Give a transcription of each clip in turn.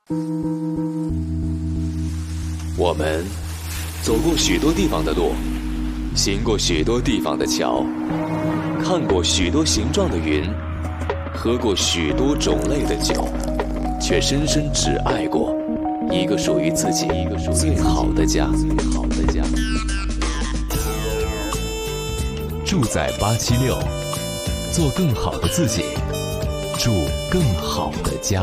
我们走过许多地方的路，行过许多地方的桥，看过许多形状的云，喝过许多种类的酒，却深深只爱过一个属于自己最好的家。住在876，做更好的自己，住更好的家。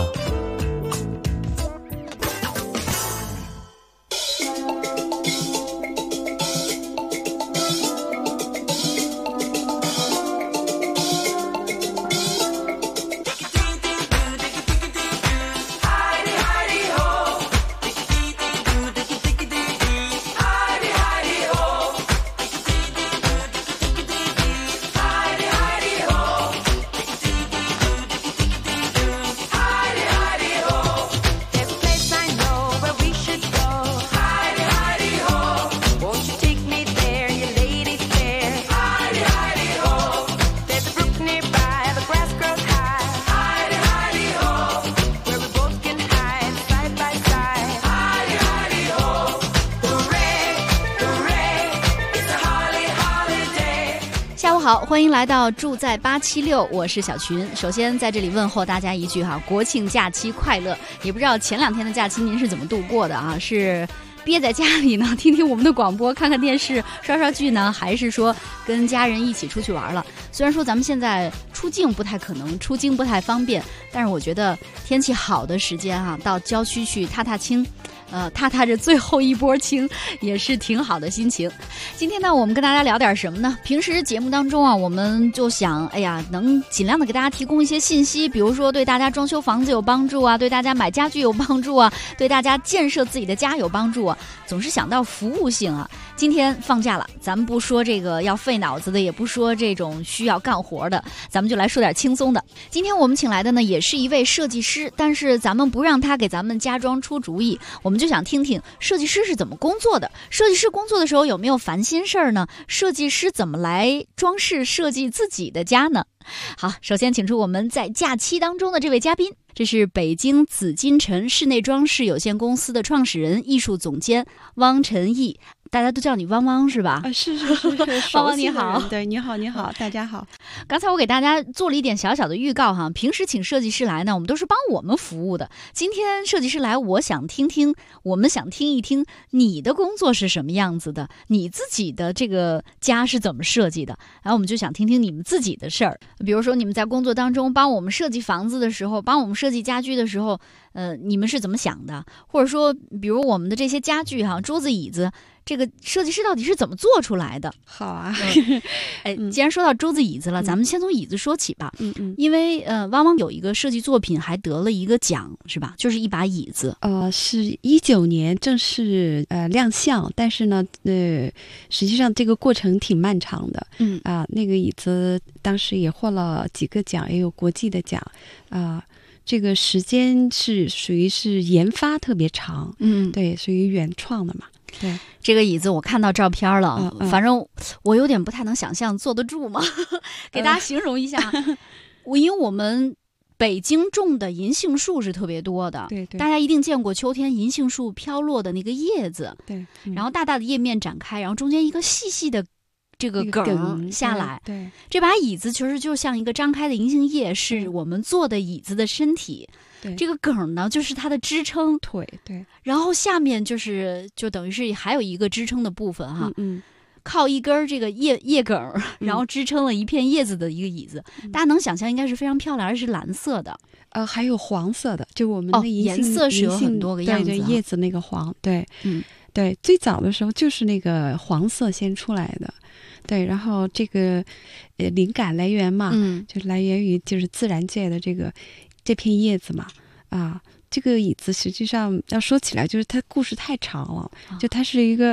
好，欢迎来到住在876，我是小群。首先在这里问候大家一句哈，国庆假期快乐。也不知道前2天的假期您是怎么度过的啊？是憋在家里呢，听听我们的广播，看看电视，刷刷剧呢，还是说跟家人一起出去玩了？虽然说咱们现在出境不太可能，出京不太方便，但是我觉得天气好的时间啊，到郊区去踏踏青。踏着最后一波青也是挺好的心情。今天呢，我们跟大家聊点什么呢？平时节目当中啊，我们就想，能尽量的给大家提供一些信息，比如说对大家装修房子有帮助啊，对大家买家具有帮助啊，对大家建设自己的家有帮助啊，总是想到服务性啊。今天放假了，咱们不说这个要费脑子的，也不说这种需要干活的，咱们就来说点轻松的。今天我们请来的呢，也是一位设计师，但是咱们不让他给咱们家装出主意，我们就想听听设计师是怎么工作的，设计师工作的时候有没有烦心事儿呢？设计师怎么来装饰设计自己的家呢？好，首先请出我们在假期当中的这位嘉宾，这是北京紫金陈室内装饰有限公司的创始人、艺术总监汪晨毅。大家都叫你汪汪是吧？ 是汪汪你好。 对，你好，大家好。 刚才我给大家做了一点小小的预告哈，平时请设计师来呢，我们都是帮我们服务的。今天设计师来，我们想听一听你的工作是什么样子的，你自己的这个家是怎么设计的，然后我们就想听听你们自己的事儿。比如说你们在工作当中帮我们设计房子的时候，帮我们设计家居的时候，你们是怎么想的？或者说，比如我们的这些家具哈，桌子椅子，这个设计师到底是怎么做出来的？ 好啊， 既然说到桌子椅子了，咱们先从椅子说起吧。因为汪汪有一个设计作品还得了一个奖是吧？就是一把椅子。 是19年正式亮相，但是呢，实际上这个过程挺漫长的。那个椅子当时也获了几个奖，也有国际的奖这个时间是属于是研发特别长，对，属于原创的嘛。对， 这个椅子我看到照片了，反正我有点不太能想象坐得住吗？给大家形容一下，因为我们北京种的银杏树是特别多的， 对， 大家一定见过秋天银杏树飘落的那个叶子， 对， 然后大大的叶面展开，然后中间一个细细的这个梗下来， 对， 这把椅子其实就像一个张开的银杏叶，是我们坐的椅子的身体。 对， 这个梗呢，就是它的支撑腿，对， 然后下面就等于是还有一个支撑的部分哈，靠一根这个叶梗，然后支撑了一片叶子的一个椅子，大家能想象应该是非常漂亮，而是蓝色的， 还有黄色的，就我们的颜色是有很多个样子， 对，叶子那个黄，对，对，最早的时候就是那个黄色先出来的。对，然后这个灵感来源嘛，就来源于就是自然界的这片叶子嘛，这个椅子实际上要说起来，就是它故事太长了，就它是一个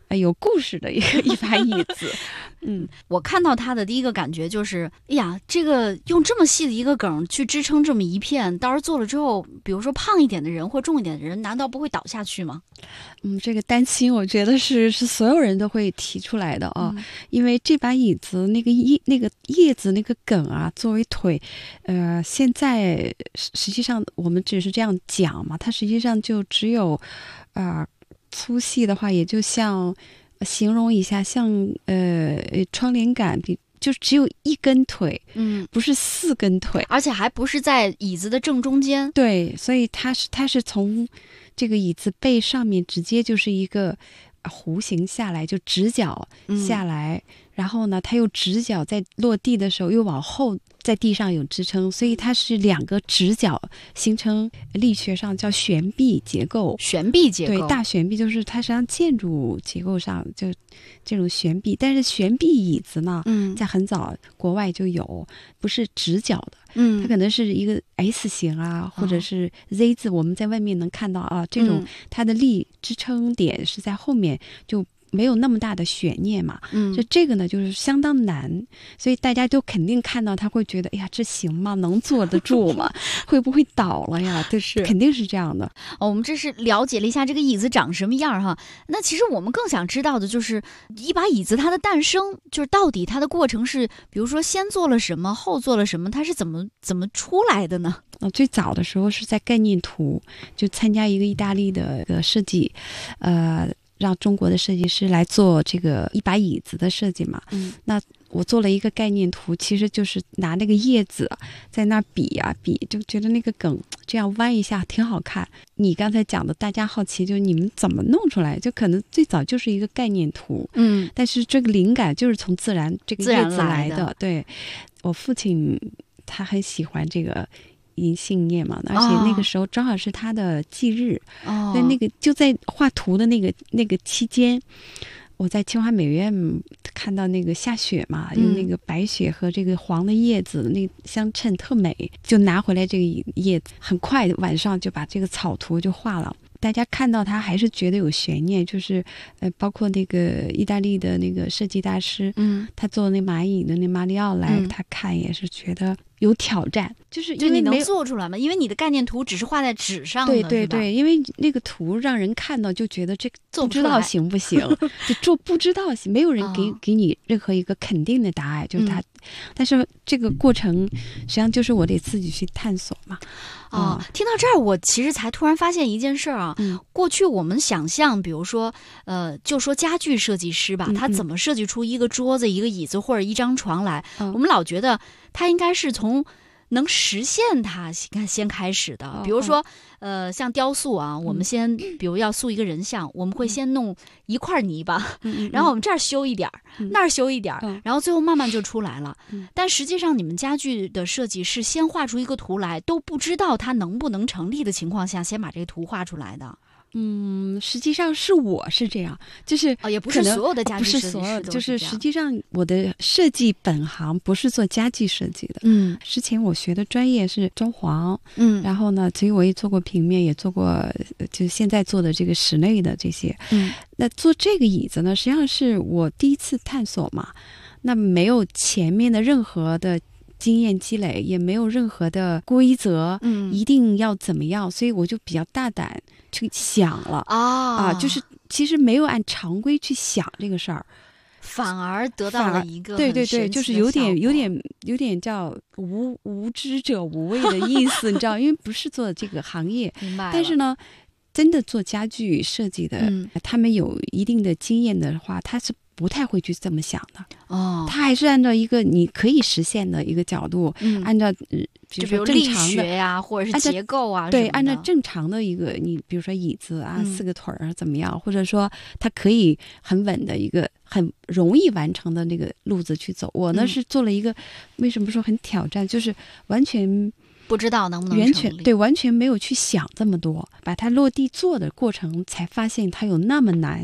有故事的一把椅子。 我看到它的第一个感觉就是，哎呀，这个用这么细的一个梗去支撑这么一片，到时候做了之后，比如说胖一点的人或重一点的人，难道不会倒下去吗？ 这个担心我觉得是所有人都会提出来的啊，因为这把椅子那个叶子那个梗啊，作为腿，现在实际上我们只是这样讲嘛，它实际上就只有，粗细的话也就像。形容一下，像窗帘杆就只有一根腿，不是4根腿， 而且还不是在椅子的正中间。 对，所以它是从这个椅子背上面直接就是一个弧形下来，就直角下来，然后呢，它又直角在落地的时候又往后在地上有支撑，所以它是2个直角形成力学上叫悬臂结构。 悬臂结构， 对，大悬臂就是它实际上建筑结构上就这种悬臂，但是悬臂椅子呢，在很早国外就有，不是直角的，它可能是一个 S 型啊，或者是 Z 字，我们在外面能看到啊，这种它的力支撑点是在后面，就没有那么大的悬念嘛，就这个呢就是相当难，所以大家都肯定看到他会觉得，哎呀，这行吗？能坐得住吗？会不会倒了呀？是肯定是这样的。 我们这是了解了一下这个椅子长什么样哈。那其实我们更想知道的就是一把椅子它的诞生，就是到底它的过程是，比如说先做了什么，后做了什么，它是怎么出来的呢？ 最早的时候是在概念图，就参加一个意大利的设计，让中国的设计师来做这个一把椅子的设计嘛。那我做了一个概念图，其实就是拿那个叶子在那比啊比，就觉得那个梗这样弯一下挺好看。你刚才讲的，大家好奇，就是你们怎么弄出来？就可能最早就是一个概念图，但是这个灵感就是从自然这个叶子来的。对，我父亲他很喜欢这个银杏叶嘛，而且那个时候正好是他的忌日，在那个就在画图的那个期间，我在清华美院看到那个下雪嘛，用那个白雪和这个黄的叶子那相衬特美，就拿回来这个叶子，很快晚上就把这个草图就画了。大家看到他还是觉得有悬念，就是包括那个意大利的那个设计大师，他做那蚂蚁的那马里奥来，他看也是觉得有挑战，就是因为你能做出来吗？因为你的概念图只是画在纸上的， 对，因为那个图让人看到就觉得这个不知道行不行，就做不知道行，没有人给你任何一个肯定的答案，就是他，但是这个过程实际上就是我得自己去探索嘛。 听到这儿，我其实才突然发现一件事啊。过去我们想象，比如说，就说家具设计师吧，他怎么设计出一个桌子、一个椅子或者一张床来，我们老觉得他应该是从能实现它先开始的。比如说，像雕塑啊，我们先，比如要塑一个人像，我们会先弄一块泥巴，然后我们这儿修一点儿，那儿修一点儿，然后最后慢慢就出来了。但实际上，你们家具的设计是先画出一个图来，都不知道它能不能成立的情况下，先把这个图画出来的。 实际上我是这样，就是也不是所有的家具设计师不是所有的，就是这样实际上我的设计本行不是做家具设计的。之前我学的专业是装潢，然后呢，所以我也做过平面，也做过就是现在做的这个室内的这些。那做这个椅子呢，实际上是我第一次探索嘛，那没有前面的任何的经验积累，也没有任何的规则，一定要怎么样，所以我就比较大胆去想了就是其实没有按常规去想这个事儿， 反而得到了一个对，就是有点叫无知者无畏的意思，你知道，因为不是做这个行业， 明白了。 但是呢，真的做家具设计的，他们有一定的经验的话，他是不太会去这么想的。他还是按照一个你可以实现的一个角度，按照比如说正常的力学呀，或者是结构啊， 对，按照正常的一个，你比如说椅子啊，4个腿儿怎么样，或者说它可以很稳的一个很容易完成的那个路子去走。我呢是做了一个，为什么说很挑战，就是完全不知道能不能成立， 完全没有去想这么多，把它落地做的过程才发现它有那么难。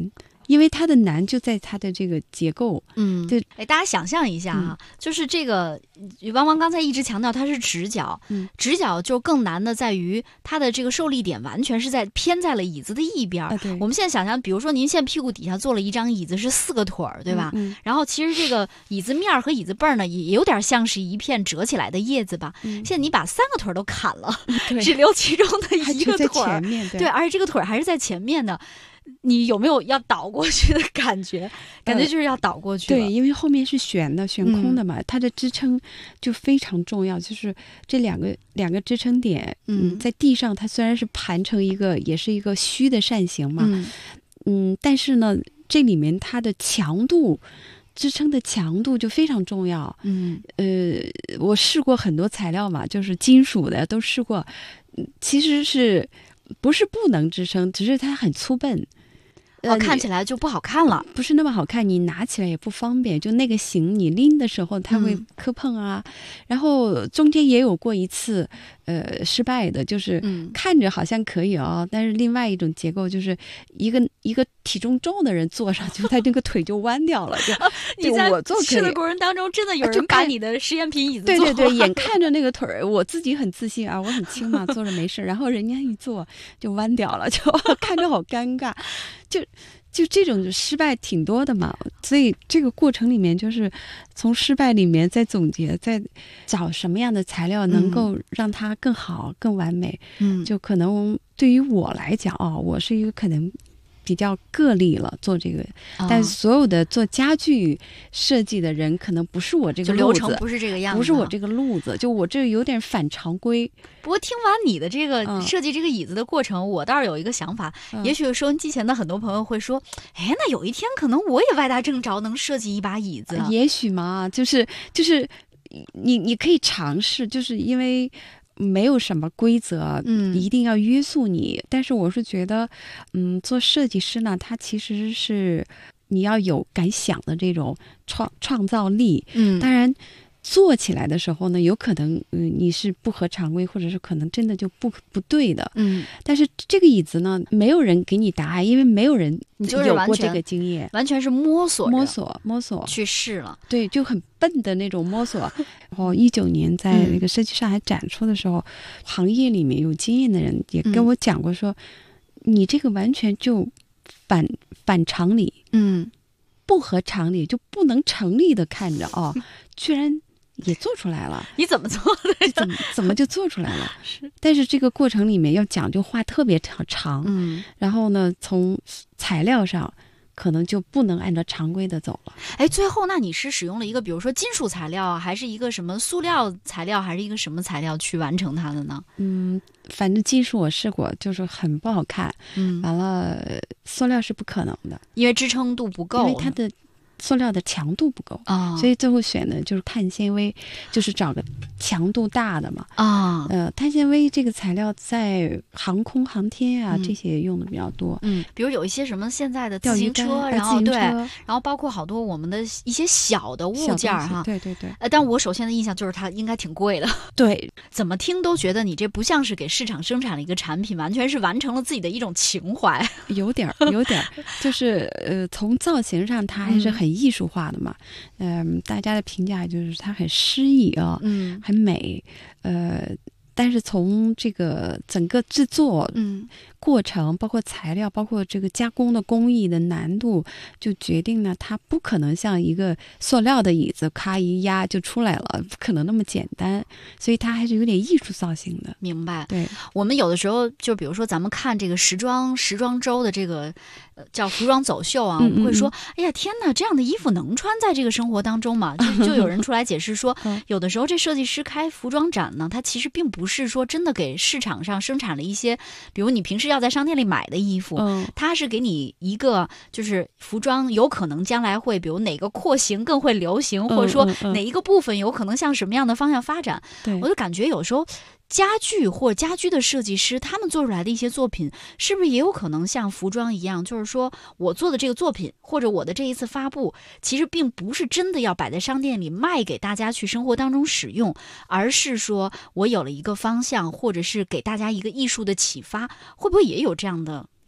因为它的难就在它的这个结构。对， 大家想象一下啊，就是这个汪汪刚才一直强调它是直角，直角就更难的在于它的这个受力点完全是偏在了椅子的一边。我们现在想象，比如说您现在屁股底下坐了一张椅子，是4个腿儿，对吧？然后其实这个椅子面和椅子背呢，也有点像是一片折起来的叶子吧。现在你把3个腿儿都砍了，只留其中的一个腿儿，对，而且这个腿儿还是在前面的。你有没有要倒过去的感觉？感觉就是要倒过去。 对，因为后面是悬空的嘛，它的支撑就非常重要。就是这两个支撑点，在地上它虽然是盘成一个，也是一个虚的扇形嘛，但是呢，这里面它的强度。支撑的强度就非常重要。我试过很多材料嘛，就是金属的都试过，其实是不是不能支撑，只是它很粗笨。 看起来就不好看了， 不是那么好看，你拿起来也不方便，就那个形你拎的时候它会磕碰啊。然后中间也有过一次失败的，就是看着好像可以但是另外一种结构就是一个体重重的人坐上去，他这个腿就弯掉了。 你在试的过程当中，真的有人把你的实验品椅子坐对，眼看着那个腿我自己很自信啊，我很轻嘛，坐着没事，然后人家一坐就弯掉了，就看着好尴尬。就这种失败挺多的嘛，所以这个过程里面就是从失败里面再总结，再找什么样的材料能够让它更好、更完美。就可能对于我来讲我是一个可能比较个例了做这个，但所有的做家具设计的人可能不是我这个路子， 流程不是这个样子， 不是我这个路子，就我这有点反常规。 不过听完你的这个设计这个椅子的过程，我倒是有一个想法，也许收音机前的很多朋友会说，那有一天可能我也歪打正着能设计一把椅子， 也许嘛，就是你可以尝试，就是因为没有什么规则，一定要约束你。但是我是觉得，做设计师呢，他其实是你要有敢想的这种创造力。当然做起来的时候呢，有可能你是不合常规，或者是可能真的就不对的。但是这个椅子呢，没有人给你答案，因为没有人有过这个经验， 完全是摸索去试了。 对，就很笨的那种摸索。然后19年在那个设计上海展出的时候，行业里面有经验的人也跟我讲过说，你这个完全就反常理，不合常理，就不能成立的看着居然也做出来了。 你怎么做的？ 怎么就做出来了？但是这个过程里面要讲究话特别长，然后呢，从材料上可能就不能按照常规的走了。 最后那你是使用了一个比如说金属材料，还是一个什么塑料材料，还是一个什么材料去完成它的呢？ 反正金属我试过，就是很不好看。完了，塑料是不可能的， 因为支撑度不够， 因为它的塑料的强度不够所以最后选的就是碳纤维，就是找个强度大的嘛碳纤维这个材料在航空航天这些用的比较多。 比如有一些什么现在的自行车，然后对，然后包括好多我们的一些小的物件对。 但我首先的印象就是它应该挺贵的。 对， 怎么听都觉得你这不像是给市场生产了一个产品，完全是完成了自己的一种情怀。 有点就是从造型上它还是很艺术化的嘛。大家的评价就是它很诗意很美。但是从这个整个制作过程，包括材料，包括这个加工的工艺的难度，就决定了它不可能像一个塑料的椅子咔一压就出来了，不可能那么简单，所以它还是有点艺术造型的。 明白。 对， 我们有的时候就比如说咱们看这个时装周的这个叫服装走秀我们会说哎呀天哪，这样的衣服能穿在这个生活当中吗？就有人出来解释说有的时候这设计师开服装展呢，他其实并不是说真的给市场上生产了一些比如你平时要在商店里买的衣服，他是给你一个就是服装有可能将来会比如哪个廓形更会流行，或者说哪一个部分有可能向什么样的方向发展。我就感觉有时候家具或家居的设计师他们做出来的一些作品是不是也有可能像服装一样，就是说我做的这个作品或者我的这一次发布其实并不是真的要摆在商店里卖给大家去生活当中使用，而是说我有了一个方向，或者是给大家一个艺术的启发，会不会也有这样的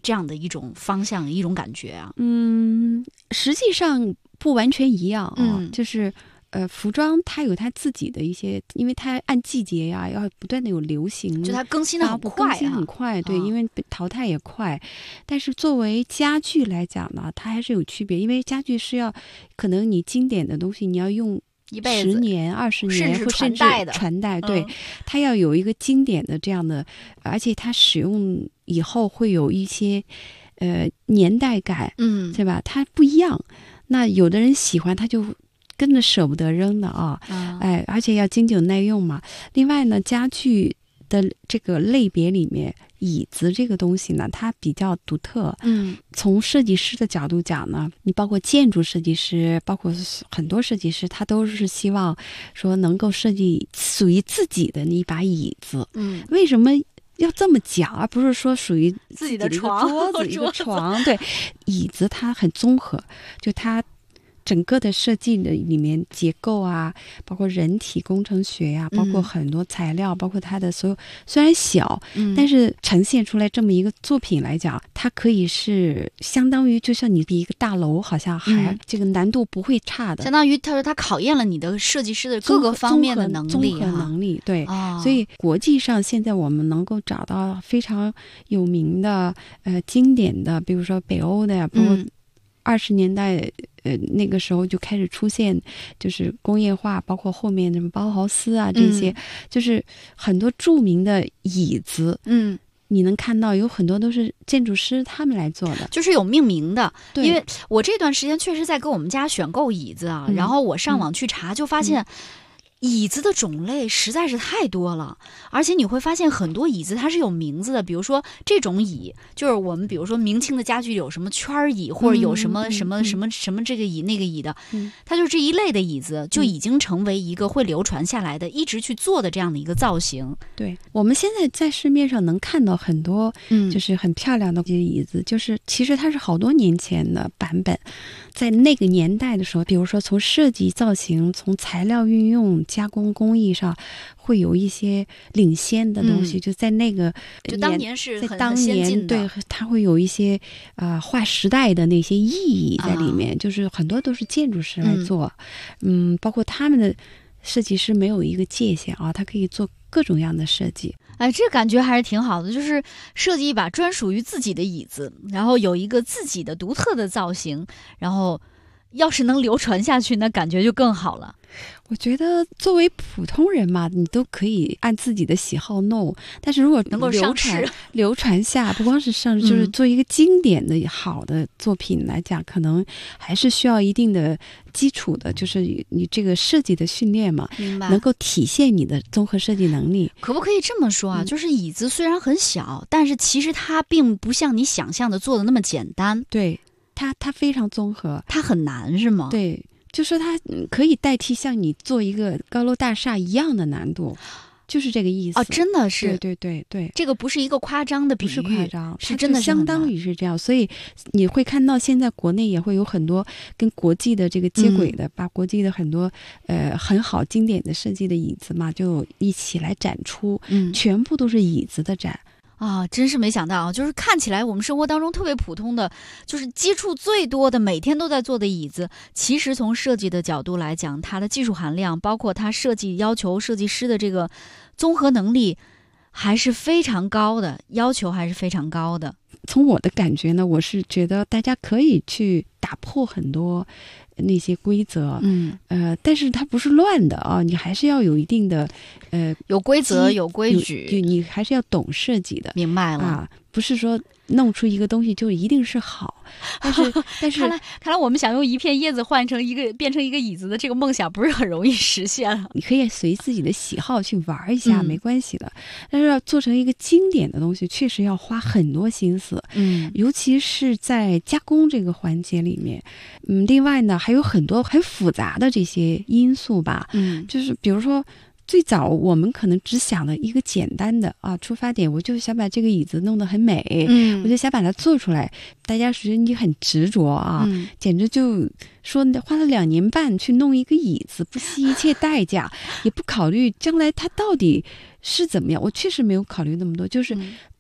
这样的一种方向一种感觉啊？ 实际上不完全一样啊，就是服装它有它自己的一些，因为它按季节呀，要不断的有流行， 就它更新的很快， 更新很快，对，因为淘汰也快。但是作为家具来讲呢，它还是有区别，因为家具是要可能你经典的东西你要用一辈子 10年、20年， 甚至传代，对，它要有一个经典的这样的，而且它使用以后会有一些年代感，对吧？它不一样。那有的人喜欢，他就跟着舍不得扔的啊，而且要经久耐用嘛。另外呢，家具的这个类别里面，椅子这个东西呢，它比较独特。从设计师的角度讲呢，你包括建筑设计师，包括很多设计师，他都是希望说能够设计属于自己的那一把椅子。为什么要这么讲，而不是说属于自己的床、桌子、一个床？对，椅子它很综合，就它整个的设计的里面结构啊，包括人体工程学呀，包括很多材料，包括它的所有，虽然小，但是呈现出来这么一个作品来讲，它可以是相当于就像你比一个大楼，好像还这个难度不会差的， 相当于它考验了你的设计师的各个方面的能力， 综合能力，对。所以国际上现在我们能够找到非常有名的经典的，比如说北欧的呀，包括20年代那个时候就开始出现，就是工业化，包括后面什么包豪斯啊这些，就是很多著名的椅子，你能看到有很多都是建筑师他们来做的， 就是有命名的。因为我这段时间确实在给我们家选购椅子啊，然后我上网去查，就发现椅子的种类实在是太多了，而且你会发现很多椅子它是有名字的，比如说这种椅，就是我们比如说明清的家具有什么圈椅，或者有什么什么这个椅那个椅的，它就这一类的椅子就已经成为一个会流传下来的，一直去做的这样的一个造型。 对，我们现在在市面上能看到很多就是很漂亮的这些椅子，就是其实它是好多年前的版本，在那个年代的时候，比如说从设计造型，从材料运用加工工艺上会有一些领先的东西，就在那个就当年是很先进的，对，它会有一些划时代的那些意义在里面，就是很多都是建筑师来做，包括他们的设计师没有一个界限啊，他可以做各种各样的设计。 哎，这感觉还是挺好的，就是设计一把专属于自己的椅子，然后有一个自己的独特的造型，然后要是能流传下去，那感觉就更好了。 我觉得作为普通人嘛，你都可以按自己的喜好弄，但是如果能够流传下，不光是上市，就是做一个经典的好的作品来讲，可能还是需要一定的基础的，就是你这个设计的训练嘛， 明白， 能够体现你的综合设计能力。 可不可以这么说啊？就是椅子虽然很小，但是其实它并不像你想象的做的那么简单。 对，它非常综合， 它很难是吗？ 对。就说它可以代替像你做一个高楼大厦一样的难度，就是这个意思。 真的是， 对， 这个不是一个夸张的比喻， 不是夸张， 是真的相当于是这样。所以你会看到现在国内也会有很多跟国际的这个接轨的，把国际的很多很好经典的设计的椅子嘛，就一起来展出，全部都是椅子的展。 真是没想到啊！就是看起来我们生活当中特别普通的，就是接触最多的，每天都在做的椅子，其实从设计的角度来讲，它的技术含量，包括它设计要求设计师的这个综合能力，还是非常高的，要求还是非常高的。 从我的感觉呢，我是觉得大家可以去打破很多那些规则，但是它不是乱的啊，你还是要有一定的有规则有规矩， 你还是要懂设计的。 明白了啊，不是说弄出一个东西就一定是好，但是看来我们想用一片叶子变成一个椅子的这个梦想不是很容易实现了。 你可以随自己的喜好去玩一下，没关系的。但是要做成一个经典的东西，确实要花很多心思，尤其是在加工这个环节里面，另外呢还有很多很复杂的这些因素吧，就是比如说。最早我们可能只想了一个简单的出发点，我就想把这个椅子弄得很美，我就想把它做出来。大家觉得你很执着啊，简直就说花了2年半去弄一个椅子，不惜一切代价，也不考虑将来它到底是怎么样。我确实没有考虑那么多，就是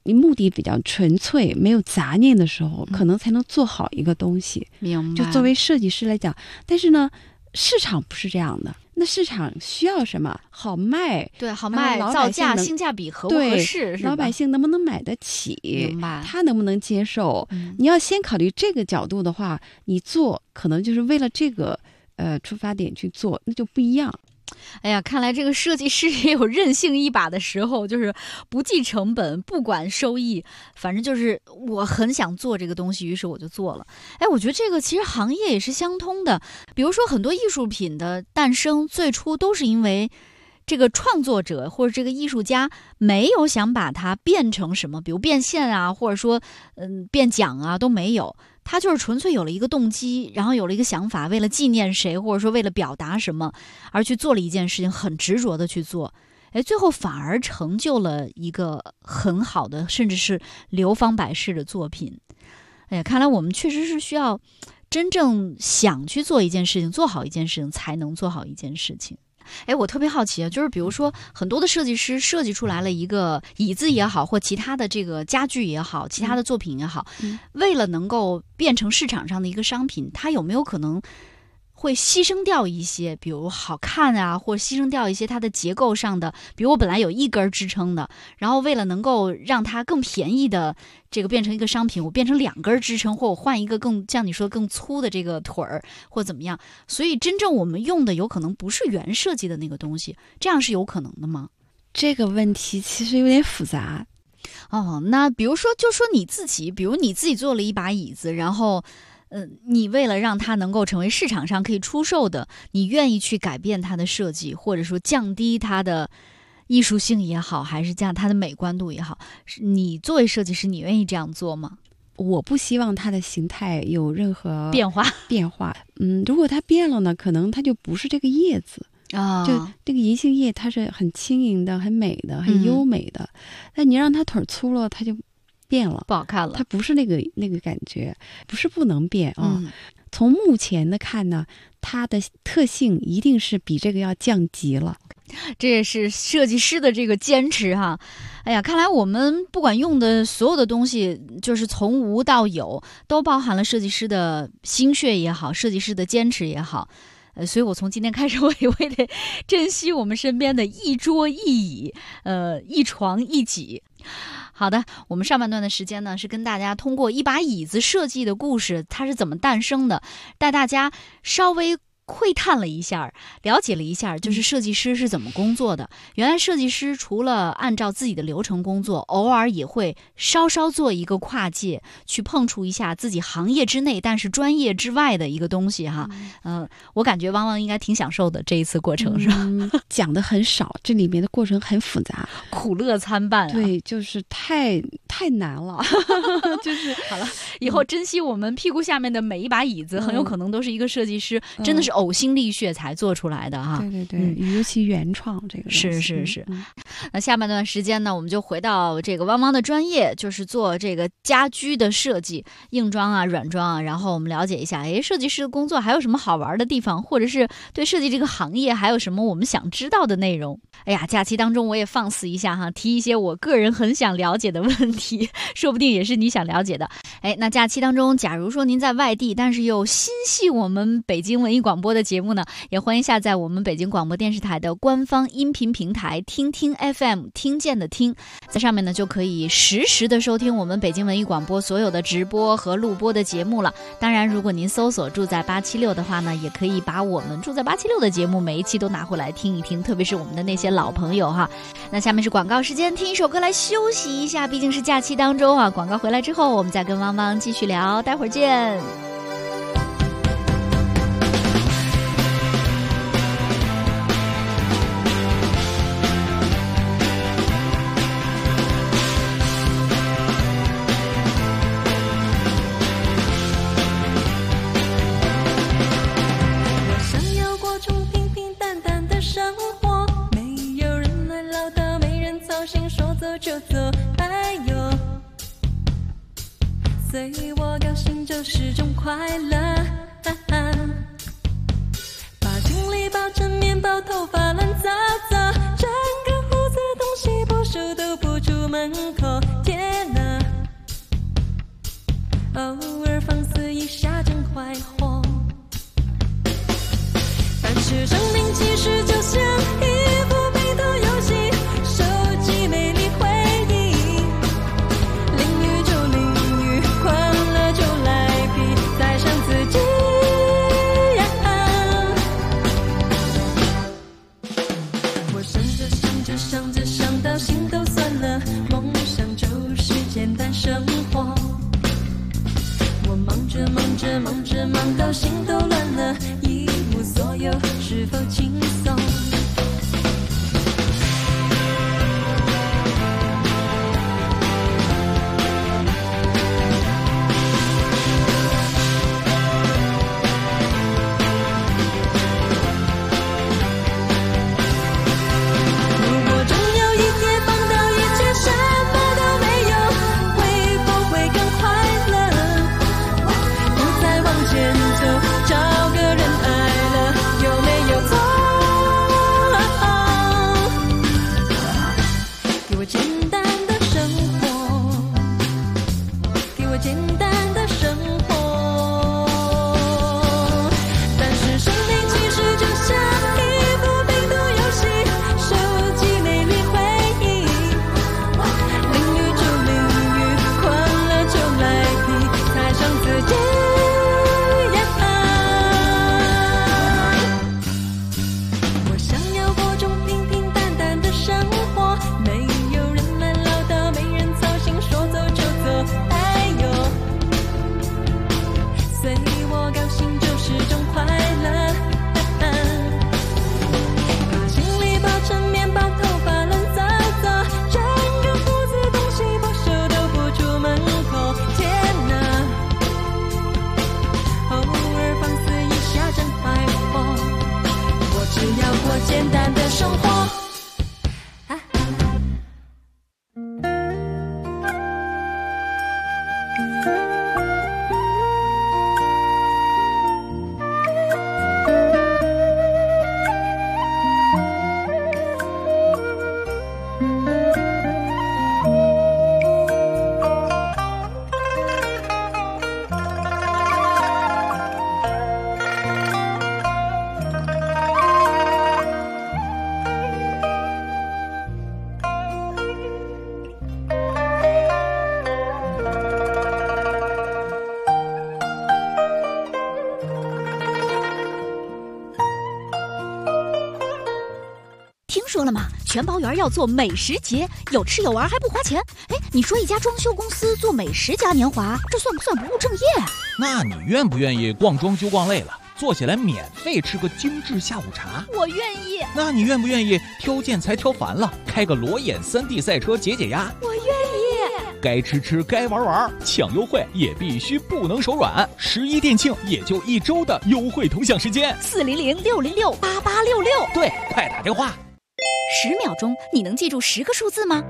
你目的比较纯粹，没有杂念的时候，可能才能做好一个东西。 明白。 就作为设计师来讲，但是呢，市场不是这样的。那市场需要什么？好卖， 对，好卖，造价、性价比合不合适， 老百姓能不能买得起？ 明白， 他能不能接受？你要先考虑这个角度的话，你做可能就是为了这个出发点去做，那就不一样。 哎呀，看来这个设计师也有任性一把的时候，就是不计成本，不管收益，反正就是我很想做这个东西，于是我就做了。哎，我觉得这个其实行业也是相通的。比如说很多艺术品的诞生，最初都是因为这个创作者或者这个艺术家没有想把它变成什么，比如变现啊，或者说变奖啊，都没有。他就是纯粹有了一个动机，然后有了一个想法，为了纪念谁，或者说为了表达什么，而去做了一件事情，很执着的去做。哎，最后反而成就了一个很好的，甚至是流芳百世的作品。哎呀，看来我们确实是需要真正想去做一件事情，做好一件事情，才能做好一件事情。哎，我特别好奇啊，就是比如说很多的设计师设计出来了一个椅子也好，或其他的这个家具也好，其他的作品也好，为了能够变成市场上的一个商品，它有没有可能会牺牲掉一些，比如好看啊，或者牺牲掉一些它的结构上的，比如我本来有一根支撑的，然后为了能够让它更便宜的这个变成一个商品，我变成2根支撑，或我换一个更像你说更粗的这个腿儿，或怎么样。所以真正我们用的有可能不是原设计的那个东西，这样是有可能的吗？ 这个问题其实有点复杂。 哦，那比如说就说你自己，比如你自己做了一把椅子，然后你为了让它能够成为市场上可以出售的，你愿意去改变它的设计，或者说降低它的艺术性也好，还是降它的美观度也好，你作为设计师，你愿意这样做吗？ 我不希望它的形态有任何变化。 如果它变了呢，可能它就不是这个叶子啊。 就这个银杏叶，它是很轻盈的、很美的、很优美的。但你让它腿粗了，它就变了， 不好看了。 它不是那个感觉，不是不能变啊。从目前的看呢，它的特性一定是比这个要降级了。 这也是设计师的这个坚持哈。哎呀，看来我们不管用的所有的东西，就是从无到有，都包含了设计师的心血也好，设计师的坚持也好。所以我从今天开始，我也会得珍惜我们身边的一桌一椅，一床一几。好的，我们上半段的时间呢，是跟大家通过一把椅子设计的故事，它是怎么诞生的，带大家稍微窥探了一下，了解了一下，就是设计师是怎么工作的。原来设计师除了按照自己的流程工作，偶尔也会稍稍做一个跨界，去碰触一下自己行业之内但是专业之外的一个东西哈。我感觉汪汪应该挺享受的这一次过程，是吧？ 讲的很少，这里面的过程很复杂， 苦乐参半啊。 对，就是太难了。就是好了，以后珍惜我们屁股下面的每一把椅子，很有可能都是一个设计师真的是呕心沥血才做出来的哈。 对对对，尤其原创这个是。那下半段时间呢，我们就回到这个汪汪的专业，就是做这个家居的设计，硬装啊、软装啊。然后我们了解一下，设计师的工作还有什么好玩的地方，或者是对设计这个行业还有什么我们想知道的内容。哎呀，假期当中我也放肆一下哈，提一些我个人很想了解的问题，说不定也是你想了解的。那假期当中，假如说您在外地，但是又心系我们北京文艺广播的节目呢，也欢迎下载我们北京广播电视台的官方音频平台听听 FM， 听见的听，在上面呢就可以实时的收听我们北京文艺广播所有的直播和录播的节目了。当然，如果您搜索住在876的话呢，也可以把我们住在876的节目每一期都拿回来听一听，特别是我们的那些老朋友哈。那下面是广告时间，听一首歌来休息一下，毕竟是假期当中啊。广告回来之后，我们再跟汪汪继续聊，待会儿见。 就走，哎呦，随我高兴就是种快乐。把精力包成面包，头发乱糟糟，整个胡子东西不梳都不出门口。天偶尔放肆一下真快活。但是生命其实就像一部被动游戏，收集美丽回忆，淋雨就淋雨，困了就来皮，带上自己呀。我想着想着想着想到心都酸了，梦想就是简单生活。我忙着忙着忙着忙到心都乱了，一无所有是否轻松？如果终有一天放到一切什么都没有，会不会更快乐？不再往前走，找个人爱了，有没有错？给我简单的生活，给我简单的生活。但是生命其实就像一部被动游戏，收集美丽回忆，淋雨就淋雨，困了就来皮，踩上自己呀。我想要过种平平淡淡的生活，没有人来唠叨，没人操心，说走就走，哎呦，随我高兴就是种快乐。把行李包成面包，头发乱糟糟，整个胡子东西不收都不出门口。天哪，偶尔放肆一下真快活，我只要过简单的生活。 听说了吗？全包园要做美食节，有吃有玩还不花钱。哎，你说一家装修公司做美食嘉年华，这算不算不务正业啊？ 那你愿不愿意逛装修逛累了，坐下来免费吃个精致下午茶？ 我愿意。 那你愿不愿意挑建材挑烦了，开个裸眼3D 赛车解解压？ 我愿意。 该吃吃，该玩玩，抢优惠也必须不能手软。11店庆也就1周的优惠同享时间 400-606-8866。 对，快打电话。 10秒钟，你能记住10个数字吗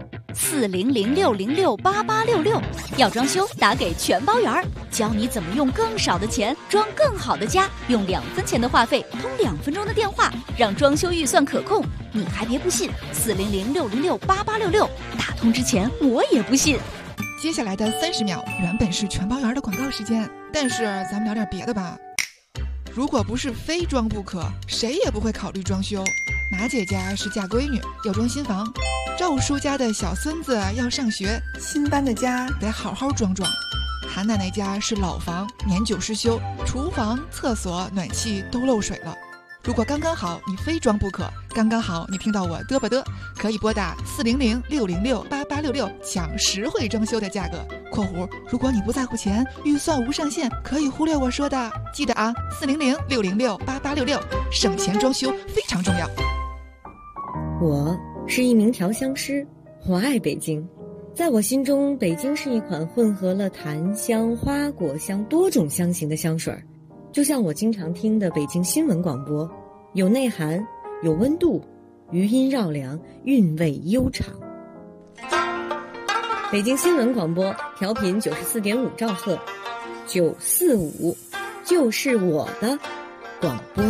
？400-606-8866。要装修，打给全包园，教你怎么用更少的钱装更好的家，用2分钱的话费通2分钟的电话，让装修预算可控。你还别不信，400-606-8866，打通之前我也不信。 接下来的30秒原本是全包园的广告时间，但是咱们聊点别的吧。如果不是非装不可，谁也不会考虑装修。马姐家是嫁闺女，要装新房；赵叔家的小孙子要上学，新搬的家得好好装装；韩奶奶家是老房，年久失修，厨房、厕所、暖气都漏水了。如果刚刚好你非装不可，刚刚好你听到我嘚吧嘚，可以拨打400-606-8866抢实惠装修的价格（括弧如果你不在乎钱，预算无上限，可以忽略我说的）。记得啊，400-606-8866，省钱装修非常重要。 我是一名调香师，我爱北京。在我心中，北京是一款混合了檀香、花果香多种香型的香水，就像我经常听的北京新闻广播，有内涵，有温度，余音绕梁，韵味悠长。北京新闻广播调频94.5兆赫，945就是我的广播。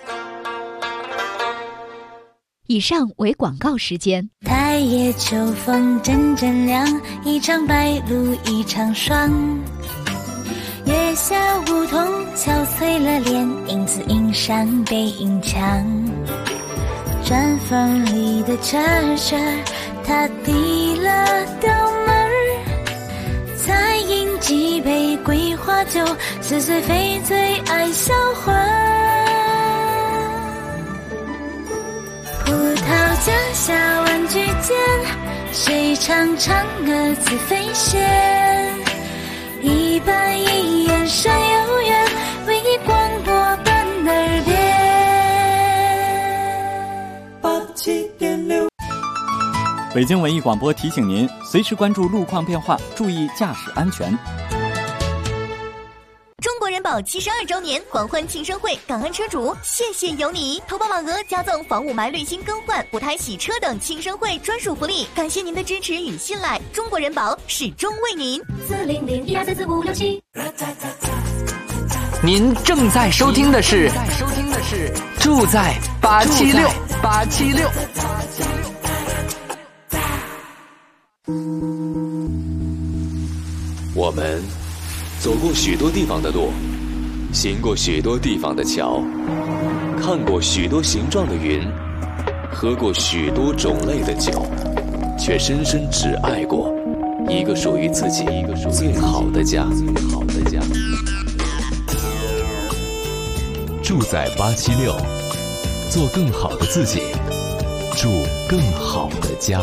以上为广告时间。 太夜秋风阵阵凉，一场白露一场霜。 月下梧桐憔悴了脸，影子映上背影墙。砖缝里的褶褶，他递了刀门儿，再饮几杯桂花酒，似水非醉爱销魂。葡萄架下玩具间，谁唱嫦娥自飞仙？一板一眼山有缘，为你光过半耳边。 87.6北京文艺广播提醒您，随时关注路况变化，注意驾驶安全。 中国人保72周年狂欢庆生会，感恩车主，谢谢有你！投保满额加赠房雾霾滤芯更换、补胎洗车等庆生会专属福利，感谢您的支持与信赖，中国人保始终为您。 40012444567。 您正在收听的是住在876。我们走过许多地方的路，行过许多地方的桥，看过许多形状的云，喝过许多种类的酒，却深深只爱过一个属于自己最好的家。住在876，做更好的自己，住更好的家。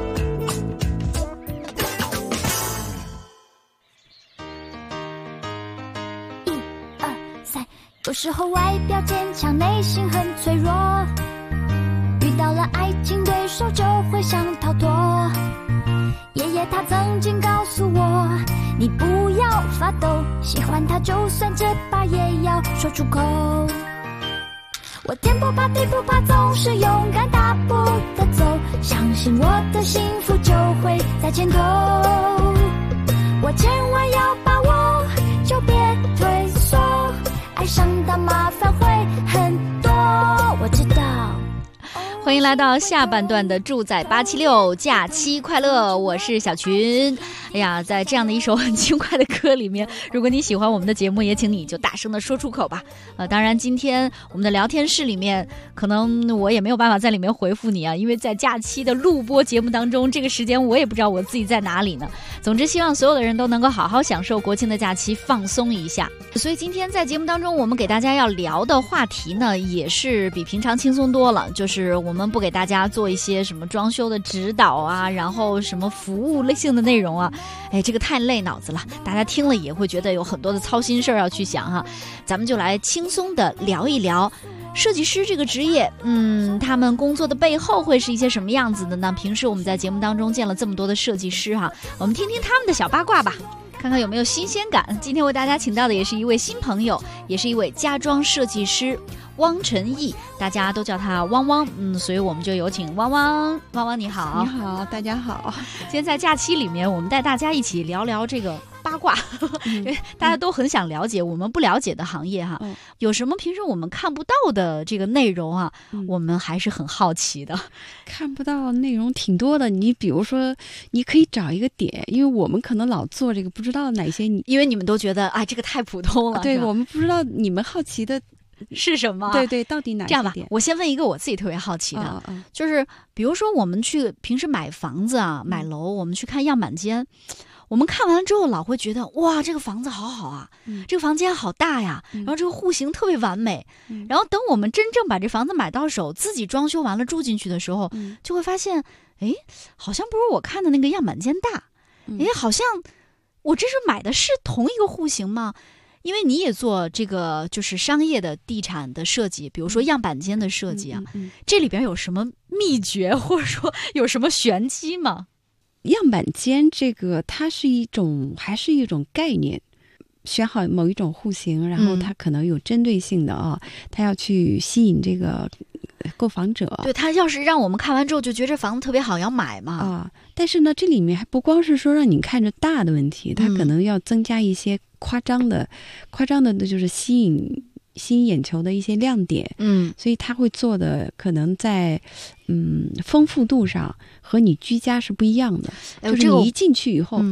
有时候外表坚强，内心很脆弱，遇到了爱情对手就会想逃脱。爷爷他曾经告诉我，你不要发抖，喜欢他就算结巴也要说出口。我天不怕地不怕，总是勇敢大步的走，相信我的幸福就会在前头。我千万要把握，就别退缩，爱上的麻烦会很多，我知道。 欢迎来到下半段的住在876，假期快乐，我是小群。哎呀，在这样的一首很轻快的歌里面，如果你喜欢我们的节目，也请你就大声的说出口吧。当然今天我们的聊天室里面，可能我也没有办法在里面回复你啊，因为在假期的录播节目当中，这个时间我也不知道我自己在哪里呢。总之希望所有的人都能够好好享受国庆的假期，放松一下。所以今天在节目当中，我们给大家要聊的话题呢，也是比平常轻松多了，就是我们不给大家做一些什么装修的指导啊，然后什么服务类型的内容啊，哎，这个太累脑子了，大家听了也会觉得有很多的操心事儿要去想哈。咱们就来轻松的聊一聊设计师这个职业，他们工作的背后会是一些什么样子的呢？平时我们在节目当中见了这么多的设计师哈，我们听听他们的小八卦吧，看看有没有新鲜感。今天为大家请到的也是一位新朋友，也是一位家装设计师汪晨毅，大家都叫他汪汪，所以我们就有请汪汪。汪汪你好。 你好，大家好。 今天在假期里面，我们带大家一起聊聊这个八卦，因为大家都很想了解我们不了解的行业哈，有什么平时我们看不到的这个内容啊，我们还是很好奇的。 看不到内容挺多的，你比如说，你可以找一个点，因为我们可能老做这个，不知道哪些因为你们都觉得这个太普通了， 对，我们不知道你们好奇的是什么？ 对对，到底哪些点？ 这样吧，我先问一个我自己特别好奇的，就是比如说我们去平时买房子啊、买楼，我们去看样板间，我们看完了之后老会觉得哇，这个房子好好啊，这个房间好大呀，然后这个户型特别完美，然后等我们真正把这房子买到手，自己装修完了住进去的时候，就会发现，好像不如我看的那个样板间大，好像我这是买的是同一个户型吗？因为你也做这个就是商业的地产的设计，比如说样板间的设计啊，这里边有什么秘诀或者说有什么玄机吗？ 样板间这个它是还是一种概念，选好某一种户型，然后它可能有针对性的它要去吸引这个购房者。 对，他要是让我们看完之后就觉得这房子特别好要买嘛但是呢这里面还不光是说让你看着大的问题，它可能要增加一些夸张的就是吸引眼球的一些亮点，所以他会做的可能在丰富度上和你居家是不一样的，就是你一进去以后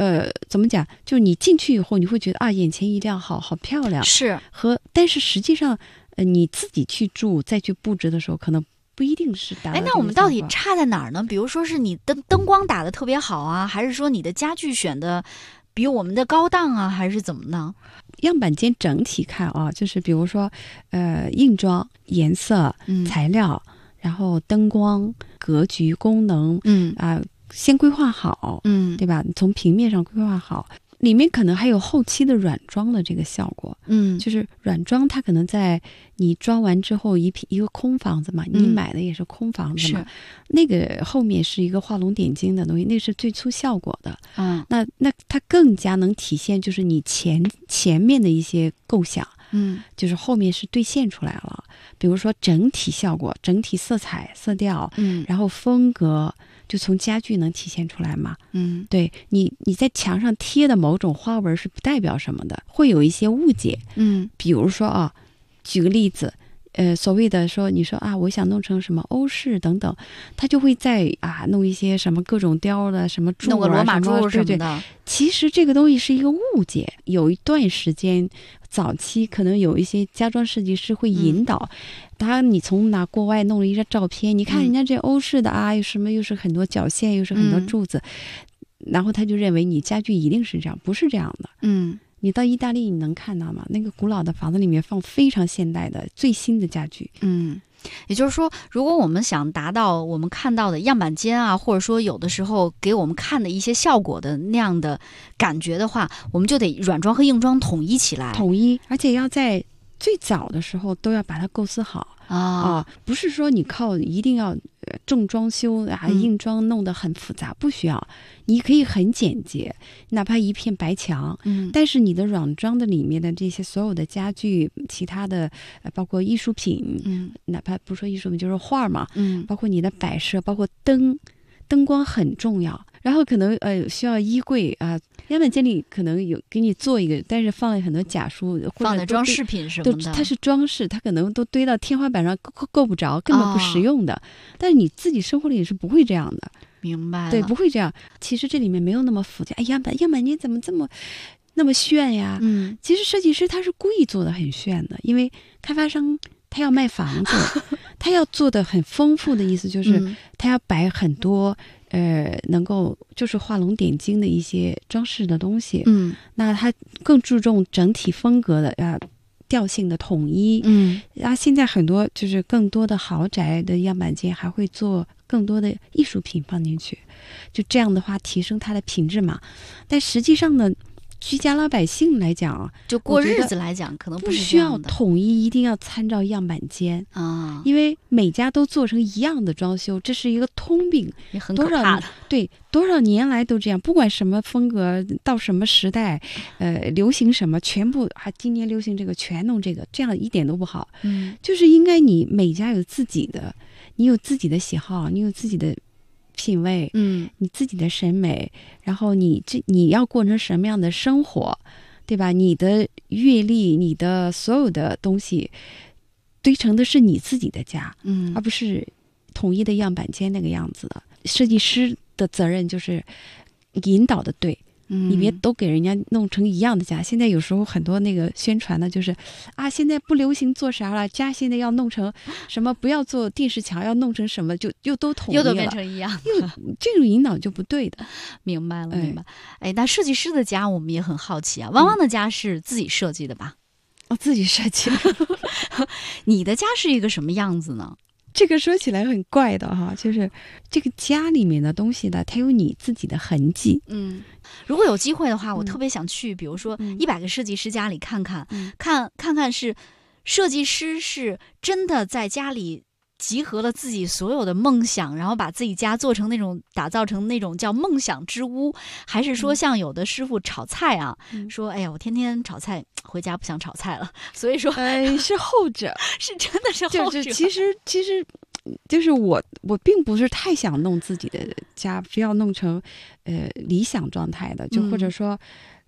怎么讲？就你进去以后，你会觉得啊，眼前一亮，好漂亮。 是但是实际上，你自己去住再去布置的时候，可能不一定是达到。 那我们到底差在哪儿呢？比如说是你灯光打得特别好啊，还是说你的家具选的比我们的高档啊，还是怎么呢？ 样板间整体看啊，就是比如说硬装、颜色、材料，然后灯光、格局、功能，先规划好，对吧？从平面上规划好，里面可能还有后期的软装的这个效果，就是软装它可能在你装完之后一个空房子嘛，你买的也是空房子嘛，那个后面是一个画龙点睛的东西，那是最出效果的，那它更加能体现就是你前面的一些构想，就是后面是兑现出来了，比如说整体效果、整体色彩、色调，然后风格。就从家具能体现出来嘛，对你在墙上贴的某种花纹是不代表什么的，会有一些误解，比如说啊，举个例子，所谓的说你说啊，我想弄成什么欧式等等，他就会在弄一些什么各种雕的什么柱弄个罗马柱什么的， 对，其实这个东西是一个误解。有一段时间早期可能有一些家装设计师会引导，你从国外弄了一张照片，你看人家这欧式的有什么又是很多角线，又是很多柱子，然后他就认为你家具一定是这样，不是这样的。你到意大利你能看到吗？那个古老的房子里面放非常现代的最新的家具。 也就是说，如果我们想达到我们看到的样板间啊，或者说有的时候给我们看的一些效果的那样的感觉的话，我们就得软装和硬装统一起来， 而且要在最早的时候都要把它构思好不是说你靠一定要重装修硬装弄得很复杂，不需要，你可以很简洁，哪怕一片白墙，但是你的软装的里面的这些所有的家具，其他的包括艺术品，哪怕不说艺术品就是画嘛，包括你的摆设，包括灯光很重要。然后可能需要衣柜样板间里可能有给你做一个，但是放了很多假书，或者放的装饰品什么的， 它是装饰，它可能都堆到天花板上够不着，根本不实用的。但是你自己生活里是不会这样的， 明白了？ 对，不会这样。其实这里面没有那么复杂。样板间怎么这么那么炫呀？其实设计师他是故意做的很炫的，因为开发商他要卖房子，他要做的很丰富的意思就是他要摆很多。能够就是画龙点睛的一些装饰的东西，那它更注重整体风格的调性的统一，现在很多就是更多的豪宅的样板间还会做更多的艺术品放进去，就这样的话提升它的品质嘛。但实际上呢，居家老百姓来讲就过日子来讲，可能不需要统一，一定要参照样板间因为每家都做成一样的装修，这是一个通病， 也很可怕的。 对，多少年来都这样，不管什么风格，到什么时代，流行什么，全部今年流行这个，全弄这个，这样一点都不好。就是应该你每家有自己的，你有自己的喜好，你有自己的品味，你自己的审美，然后你要过成什么样的生活，对吧？你的阅历，你的所有的东西堆成的是你自己的家，而不是统一的样板间那个样子的。设计师的责任就是引导的对，你别都给人家弄成一样的家。现在有时候很多那个宣传的就是现在不流行做啥了，家现在要弄成什么，不要做电视墙，要弄成什么，就又都统一了， 又都变成一样， 这种引导就不对的。 明白了，明白。那设计师的家我们也很好奇汪汪的家是自己设计的吧？ 自己设计。 你的家是一个什么样子呢？ 这个说起来很怪的就是这个家里面的东西呢，它有你自己的痕迹。 如果有机会的话，我特别想去，比如说100个设计师家里看看是设计师是真的在家里集合了自己所有的梦想，然后把自己家打造成那种叫梦想之屋，还是说像有的师傅炒菜说哎呀我天天炒菜回家不想炒菜了，所以说是后者。 是真的是后者。 其实就是我并不是太想弄自己的家非要弄成理想状态的，就或者说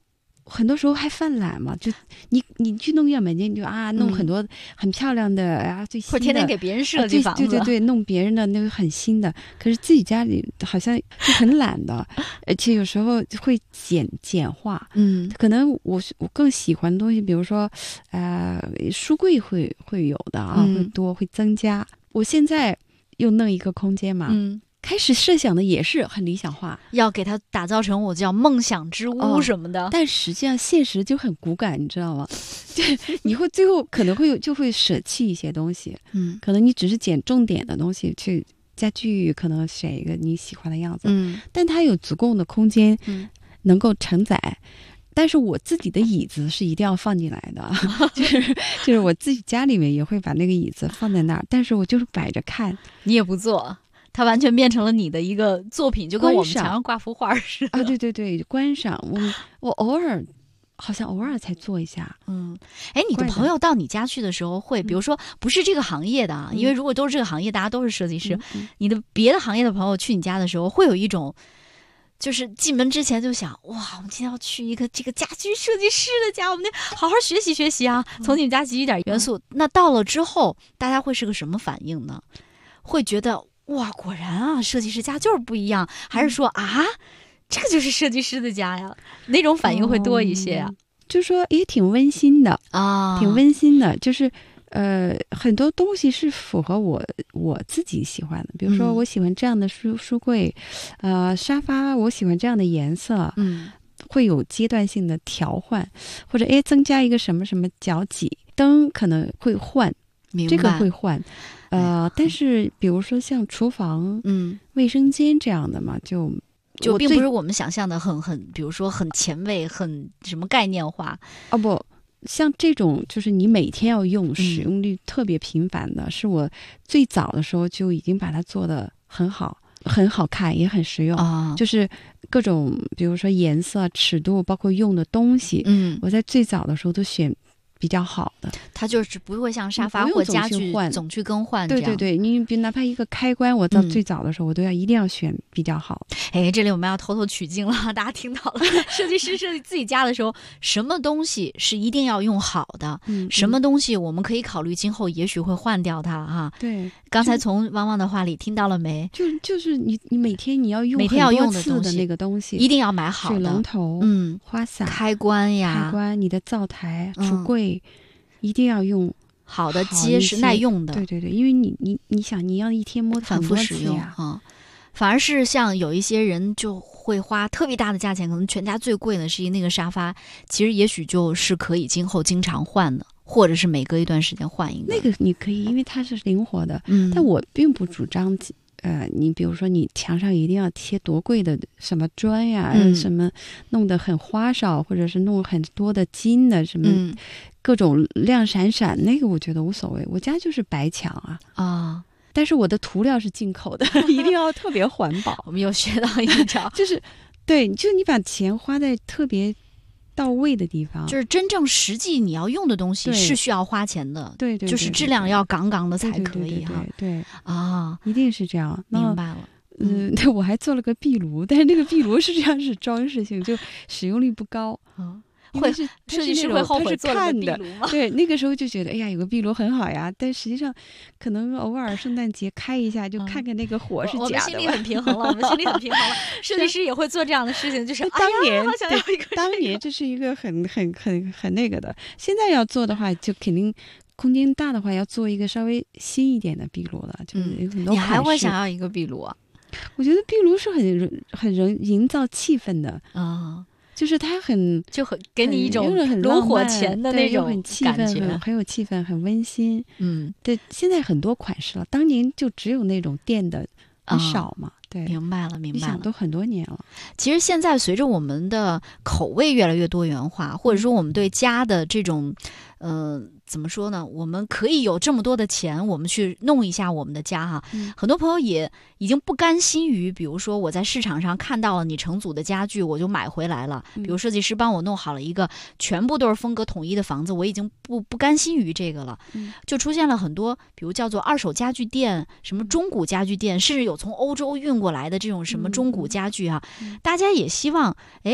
很多时候还犯懒嘛，就你去弄样板间，你就弄很多很漂亮的最新的， 或者天天给别人设计房子， 对，弄别人的那个很新的，可是自己家里好像就很懒的，而且有时候会简化。可能我更喜欢的东西，比如说书柜会有的会增加。我现在又弄一个空间嘛，开始设想的也是很理想化， 要给它打造成我叫梦想之屋什么的， 但实际上现实就很骨感，你知道吗？你会最后可能就会舍弃一些东西，可能你只是捡重点的东西去家具，可能选一个你喜欢的样子，但它有足够的空间，能够承载。但是我自己的椅子是一定要放进来的，就是我自己家里面也会把那个椅子放在那儿，但是我就是摆着看， 你也不做。它完全变成了你的一个作品，就跟我们墙上挂幅画似的。 对，观赏。我偶尔才做一下。 你的朋友到你家去的时候会，比如说不是这个行业的因为如果都是这个行业，大家都是设计师，你的别的行业的朋友去你家的时候，会有一种，就是进门之前就想，哇，我们今天要去一个这个家居设计师的家，我们得好好学习学习啊，从你们家汲取点元素。那到了之后，大家会是个什么反应呢？会觉得，哇，果然啊，设计师家就是不一样，还是说这个就是设计师的家呀？那种反应会多一些呀？ 就说也挺温馨的挺温馨的，就是很多东西是符合我自己喜欢的，比如说我喜欢这样的书柜，沙发我喜欢这样的颜色，会有阶段性的调换，或者增加一个什么什么角脊，灯可能会换，这个会换。但是比如说像厨房、卫生间这样的嘛，就并不是我们想象的很，比如说很前卫、很什么概念化。 不，像这种就是你每天要用、使用率特别频繁的，是我最早的时候就已经把它做得很好、很好看，也很实用。就是各种比如说颜色、尺度，包括用的东西，我在最早的时候都选比较好的， 它就是不会像沙发或家具总去更换这样。 对，你比哪怕一个开关，我到最早的时候我都一定要选比较好。 这里我们要偷偷取经了，大家听到了，设计师设计自己家的时候，什么东西是一定要用好的，什么东西我们可以考虑今后也许会换掉它对， 刚才从汪汪的话里听到了没？ 就是你每天你要用每天要用的东西，那个东西一定要买好的， 水龙头、花洒、 开关， 你的灶台、橱柜。一定要用好的、结实、耐用的。 对，因为你想，你要一天摸反复使用反而是像有一些人就会花特别大的价钱，可能全家最贵的是那个沙发，其实也许就是可以今后经常换的，或者是每隔一段时间换一个。 那个你可以，因为它是灵活的。但我并不主张。你比如说，你墙上一定要贴多贵的什么砖呀，什么弄得很花哨，或者是弄很多的金的什么，各种亮闪闪，那个我觉得无所谓。我家就是白墙但是我的涂料是进口的，一定要特别环保。 我们又学到一招， 就是你把钱花在特别到位的地方， 就是真正实际你要用的东西是需要花钱的， 对， 就是质量要杠杠的才可以对一定是这样。 明白了。 我还做了个壁炉，但是那个壁炉实际上是装饰性，就使用率不高。 设计师会后悔做了个壁炉吗？ 对，那个时候就觉得哎呀，有个壁炉很好呀，但实际上可能偶尔圣诞节开一下，就看看那个火是假的。 我们心里很平衡了，设计师也会做这样的事情，就是当年好想要一个当年这是一个很那个的。现在要做的话，就肯定空间大的话，要做一个稍微新一点的壁炉了，就是有很多款式。 你还会想要一个壁炉啊？ 我觉得壁炉是很营造气氛的就是它就很给你一种炉火前的那种感觉， 很有气氛，很温馨。对，现在很多款式了，当年就只有那种电的很少嘛。对， 明白了。 你想都很多年了。 其实现在随着我们的口味越来越多元化，或者说我们对家的这种怎么说呢？我们可以有这么多的钱，我们去弄一下我们的家很多朋友也已经不甘心于，比如说我在市场上看到了你成组的家具，我就买回来了。比如设计师帮我弄好了一个全部都是风格统一的房子，我已经不甘心于这个了。就出现了很多，比如叫做二手家具店，什么中古家具店，甚至有从欧洲运过来的这种什么中古家具大家也希望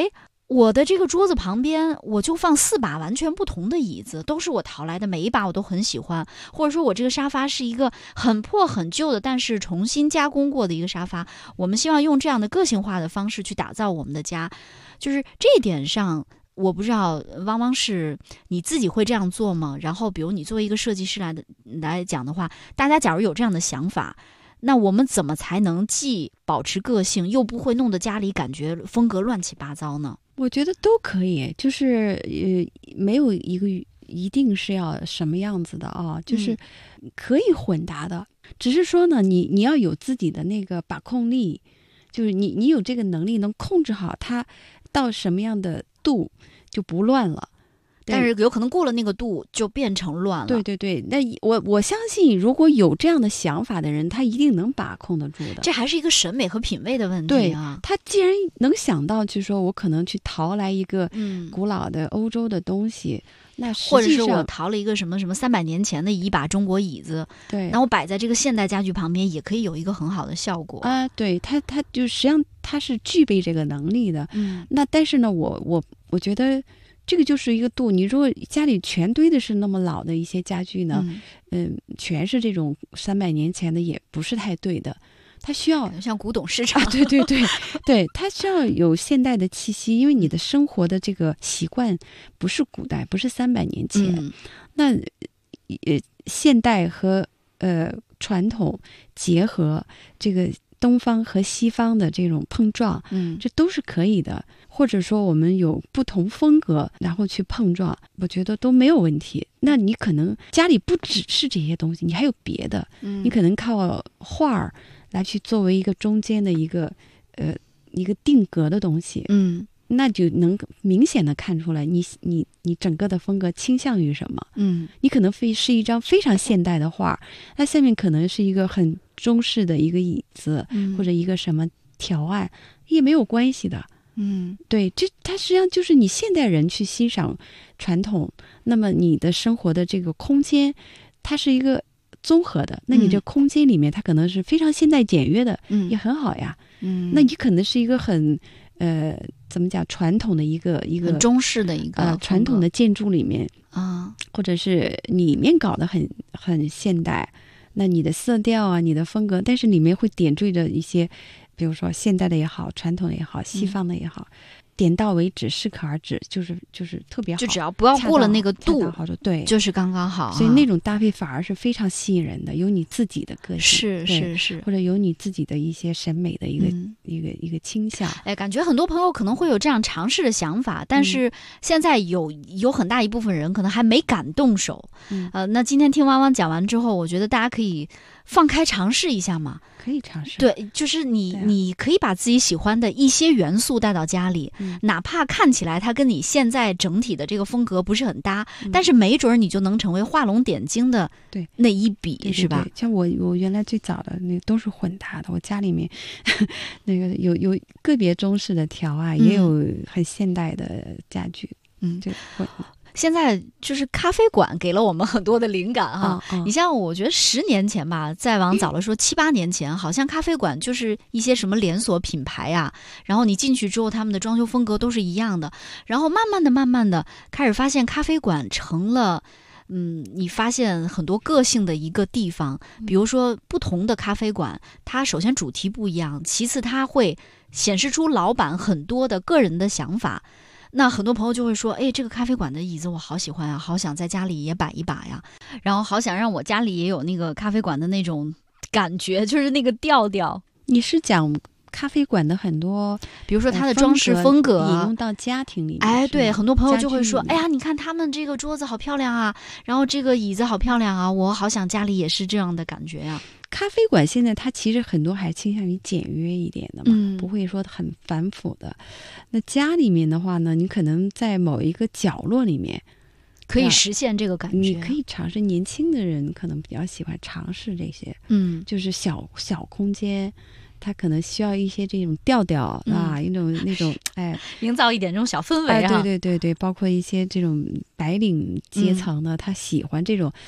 我的这个桌子旁边，我就放4把完全不同的椅子，都是我淘来的，每一把我都很喜欢。或者说我这个沙发是一个很破很旧的，但是重新加工过的一个沙发。我们希望用这样的个性化的方式去打造我们的家，就是这一点上，我不知道汪汪是你自己会这样做吗？然后比如你作为一个设计师来讲的话，大家假如有这样的想法，那我们怎么才能既保持个性，又不会弄得家里感觉风格乱七八糟呢？ 我觉得都可以，就是没有一个一定是要什么样子的啊，就是可以混搭的。只是说呢，你要有自己的那个把控力，就是你有这个能力，能控制好它到什么样的度就不乱了。 但是有可能过了那个度就变成乱了。 对对对，那我相信，如果有这样的想法的人，他一定能把控得住的。 这还是一个审美和品味的问题啊。 对，他既然能想到，就说我可能去淘来一个古老的欧洲的东西，那实际上或者是我淘了一个什么300年前的一把中国椅子， 对， 然后摆在这个现代家具旁边，也可以有一个很好的效果啊。对，他就实际上他是具备这个能力的。那但是呢，我觉得。这个就是一个度，你如果家里全堆的是那么老的一些家具呢，全是这种300年前的，也不是太对的。它需要像古董市场， 对对对对，它需要有现代的气息，因为你的生活的这个习惯不是古代，不是300年前，那现代和传统结合，这个东方和西方的这种碰撞，这都是可以的。或者说我们有不同风格，然后去碰撞，我觉得都没有问题。那你可能家里不只是这些东西，你还有别的，你可能靠画儿来去作为一个中间的一个定格的东西，那就能明显的看出来你整个的风格倾向于什么。你可能是一张非常现代的画，那下面可能是一个很中式的一个椅子，或者一个什么条案，也没有关系的。对，它实际上就是你现代人去欣赏传统，那么你的生活的这个空间，它是一个综合的。那你这空间里面，它可能是非常现代简约的，也很好呀。那你可能是一个很怎么讲传统的一个很中式的一个传统的建筑里面啊， 或者是里面搞得很现代，那你的色调啊，你的风格，但是里面会点缀着一些。比如说现代的也好，传统的也好，西方的也好，点到为止，适可而止，就是特别好。 就只要不要过了那个度， 对， 就是刚刚好。 所以那种搭配反而是非常吸引人的，有你自己的个性， 是， 或者有你自己的一些审美的一个倾向。 哎，感觉很多朋友可能会有这样尝试的想法，但是现在有很大一部分人可能还没敢动手。那今天听汪汪讲完之后，我觉得大家可以放开尝试一下嘛。 可以尝试， 对，就是你可以把自己喜欢的一些元素带到家里，哪怕看起来它跟你现在整体的这个风格不是很搭，但是没准你就能成为画龙点睛的那一笔， 对是吧？ 对，像我原来最早的那都是混搭的，我家里面那个有个别中式的条啊，也有很现代的家具，就混。 现在就是咖啡馆给了我们很多的灵感哈。你像我觉得10年前吧，再往早了说7、8年前，好像咖啡馆就是一些什么连锁品牌啊，然后你进去之后，他们的装修风格都是一样的，然后慢慢的开始发现咖啡馆成了。你发现很多个性的一个地方，比如说不同的咖啡馆，它首先主题不一样，其次它会显示出老板很多的个人的想法。那很多朋友就会说，哎，这个咖啡馆的椅子我好喜欢啊，好想在家里也摆一把呀，然后好想让我家里也有那个咖啡馆的那种感觉，就是那个调调。 你是讲咖啡馆的很多， 比如说它的装饰风格引用到家庭里面。 哎，对，很多朋友就会说，哎呀，你看他们这个桌子好漂亮啊，然后这个椅子好漂亮啊，我好想家里也是这样的感觉呀。 咖啡馆现在它其实很多还倾向于简约一点的嘛，不会说很繁复的。那家里面的话呢，你可能在某一个角落里面可以实现这个感觉。 你可以尝试，年轻的人可能比较喜欢尝试这些，就是小空间。它可能需要一些这种调调啊，一种那种营造一点这种小氛围啊。 对，包括一些这种白领阶层呢，他喜欢这种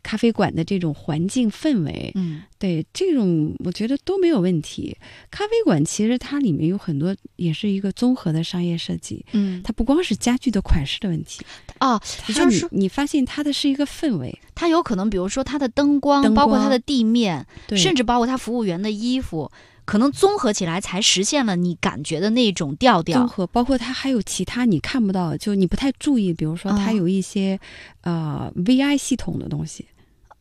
咖啡馆的这种环境氛围，对这种我觉得都没有问题。咖啡馆其实它里面有很多也是一个综合的商业设计，它不光是家具的款式的问题也就是说你发现它的是一个氛围， 它有可能比如说它的灯光包括它的地面，甚至包括它服务员的衣服，可能综合起来才实现了你感觉的那种调调。 综合包括它还有其他你看不到，就你不太注意，比如说它有一些VI 系统的东西。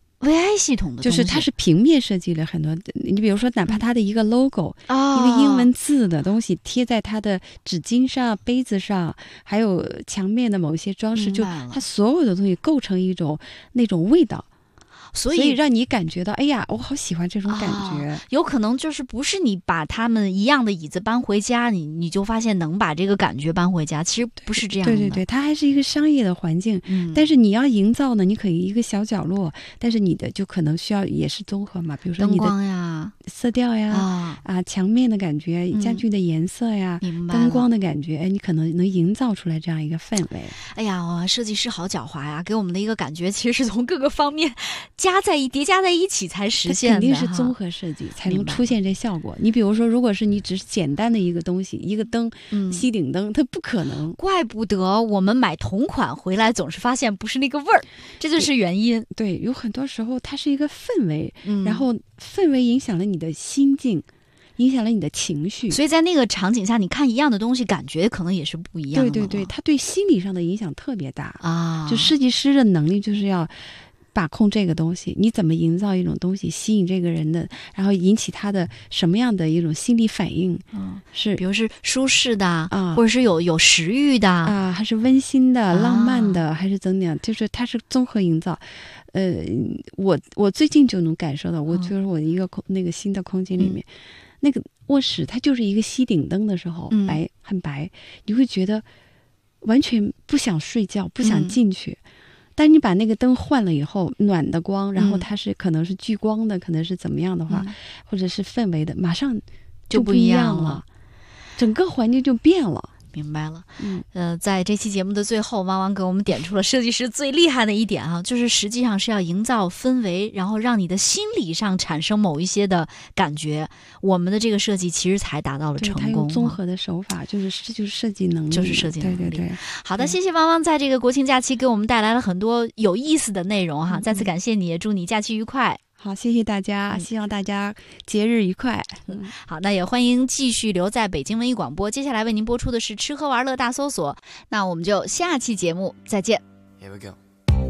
VI 系统的东西就是它是平面设计了很多，你比如说哪怕它的一个 logo，一个英文字的东西贴在它的纸巾上、杯子上，还有墙面的某些装饰，就它所有的东西构成一种那种味道。所以让你感觉到，哎呀，我好喜欢这种感觉。 有可能就是不是你把他们一样的椅子搬回家，你就发现能把这个感觉搬回家，其实不是这样的。 对，它还是一个商业的环境，但是你要营造呢，你可以一个小角落，但是你的就可能需要也是综合嘛，比如说你的灯光呀、 色调呀、墙面的感觉、家具的颜色呀、灯光的感觉，你可能能营造出来这样一个氛围。 哎呀，设计师好狡猾呀，给我们的一个感觉其实是从各个方面叠加在一起才实现的， 肯定是综合设计才能出现这效果。你比如说，如果是你只是简单的一个东西，一个灯，吸顶灯，它不可能。 怪不得我们买同款回来总是发现不是那个味儿，这就是原因。 对，有很多时候它是一个氛围，然后氛围影响了你的心境，影响了你的情绪， 所以在那个场景下，你看一样的东西，感觉可能也是不一样的。 对，它对心理上的影响特别大啊！就设计师的能力就是要把控这个东西，你怎么营造一种东西吸引这个人的，然后引起他的什么样的一种心理反应？是， 比如是舒适的或者是有食欲的还是温馨的、浪漫的，还是怎样？就是它是综合营造。我最近就能感受到，我就是我一个那个新的空间里面，那个卧室它就是一个吸顶灯的时候，很白，你会觉得完全不想睡觉，不想进去。但你把那个灯换了以后，暖的光，然后它是可能是聚光的，可能是怎么样的话，或者是氛围的，马上就不一样了，整个环境就变了。 明白了。在这期节目的最后，汪汪给我们点出了设计师最厉害的一点就是实际上是要营造氛围，然后让你的心理上产生某一些的感觉。我们的这个设计其实才达到了成功。它用综合的手法，这就是设计能力， 就是设计能力。 对。 好的，谢谢汪汪在这个国庆假期给我们带来了很多有意思的内容再次感谢你，也祝你假期愉快。 好，谢谢大家，希望大家节日愉快。 好，那也欢迎继续留在北京文艺广播，接下来为您播出的是吃喝玩乐大搜索，那我们就下期节目再见。Here we go.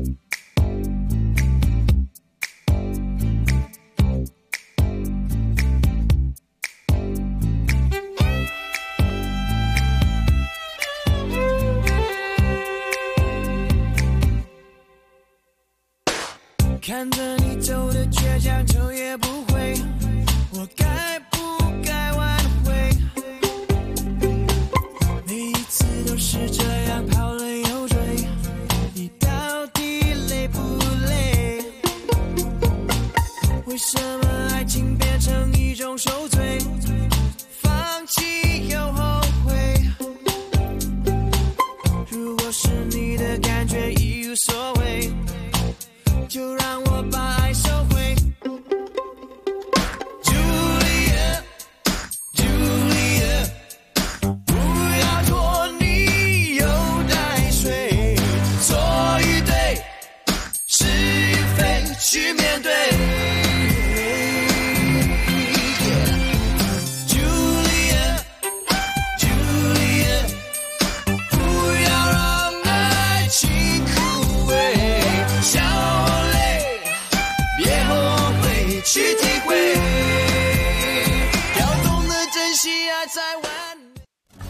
看着你走的倔强，头也不回，我该不该挽回？每一次都是这样跑了又追，你到底累不累？为什么爱情变成一种受罪？放弃又后悔。如果是你的感觉已无所谓，就让我把爱收回。 Julia Julia 不要拖泥又带水，错与对，是与非，去面对。 Julia Julia 不要让爱情枯萎，笑去体会，要懂得珍惜爱才完美。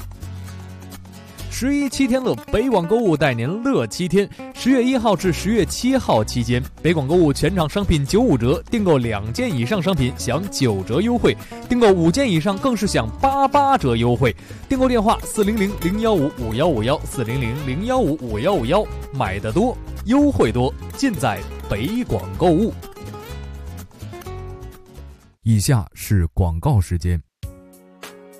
11 7天乐，北广购物带您乐7天。10月1号至10月7号期间，北广购物全场商品95折，订购2件以上商品享9折优惠，订购5件以上更是享88折优惠。订购电话400-015-5151，400-015-5151，买得多，优惠多，尽在北广购物。以下是广告时间。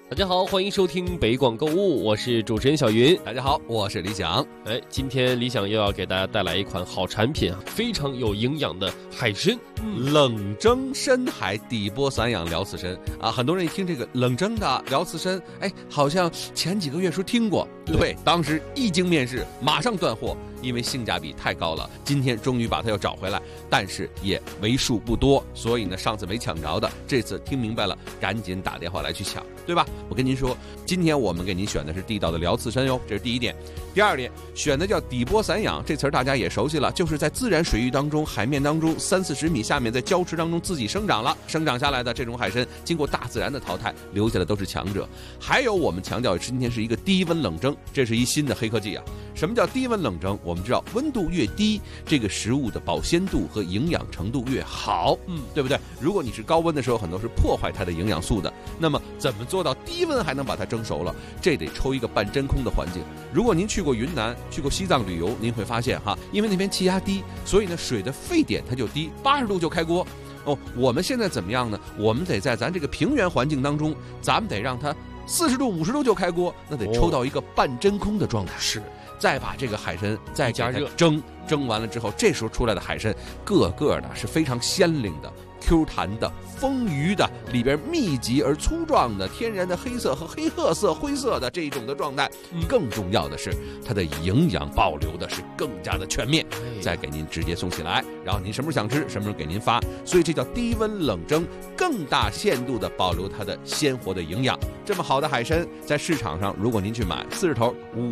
大家好，欢迎收听北广购物，我是主持人小云。 大家好，我是李想。 今天李想又要给大家带来一款好产品啊，非常有营养的海参， 冷蒸深海底波散养辽刺参啊，很多人一听这个冷蒸的辽刺参，好像前几个月时候听过，对，当时一经面世，马上断货，因为性价比太高了。今天终于把它又找回来，但是也为数不多，所以呢，上次没抢着的，这次听明白了，赶紧打电话来去抢，对吧？我跟您说，今天我们给您选的是地道的辽刺参哟，这是第一点。第二点，选的叫底波散养，这词儿大家也熟悉了，就是在自然水域当中、海面当中30-40米下面，在礁池当中自己生长了，生长下来的这种海参，经过大自然的淘汰，留下的都是强者。还有我们强调今天是一个低温冷蒸，这是一新的黑科技啊。什么叫低温冷蒸？我们知道温度越低，这个食物的保鲜度和营养程度越好，对不对？如果你是高温的时候，很多是破坏它的营养素的。那么怎么做到低温还能把它蒸熟了？这得抽一个半真空的环境。如果您去过云南、去过西藏旅游，您会发现哈，因为那边气压低，所以呢水的沸点它就低，80度就开锅。我们现在怎么样呢？我们得在咱这个平原环境当中，咱们得让它40度、50度就开锅，那得抽到一个半真空的状态。 是。 再把这个海参再加热蒸完了之后，这时候出来的海参个个的是非常鲜灵的、Q 弹的、丰腴的，里边密集而粗壮的天然的黑色和黑褐色、灰色的这一种的状态。更重要的是，它的营养保留的是更加的全面，再给您直接送起来，然后您什么时候想吃，什么时候给您发。所以这叫低温冷蒸，更大限度的保留它的鲜活的营养。这么好的海参，在市场上，如果您去买40头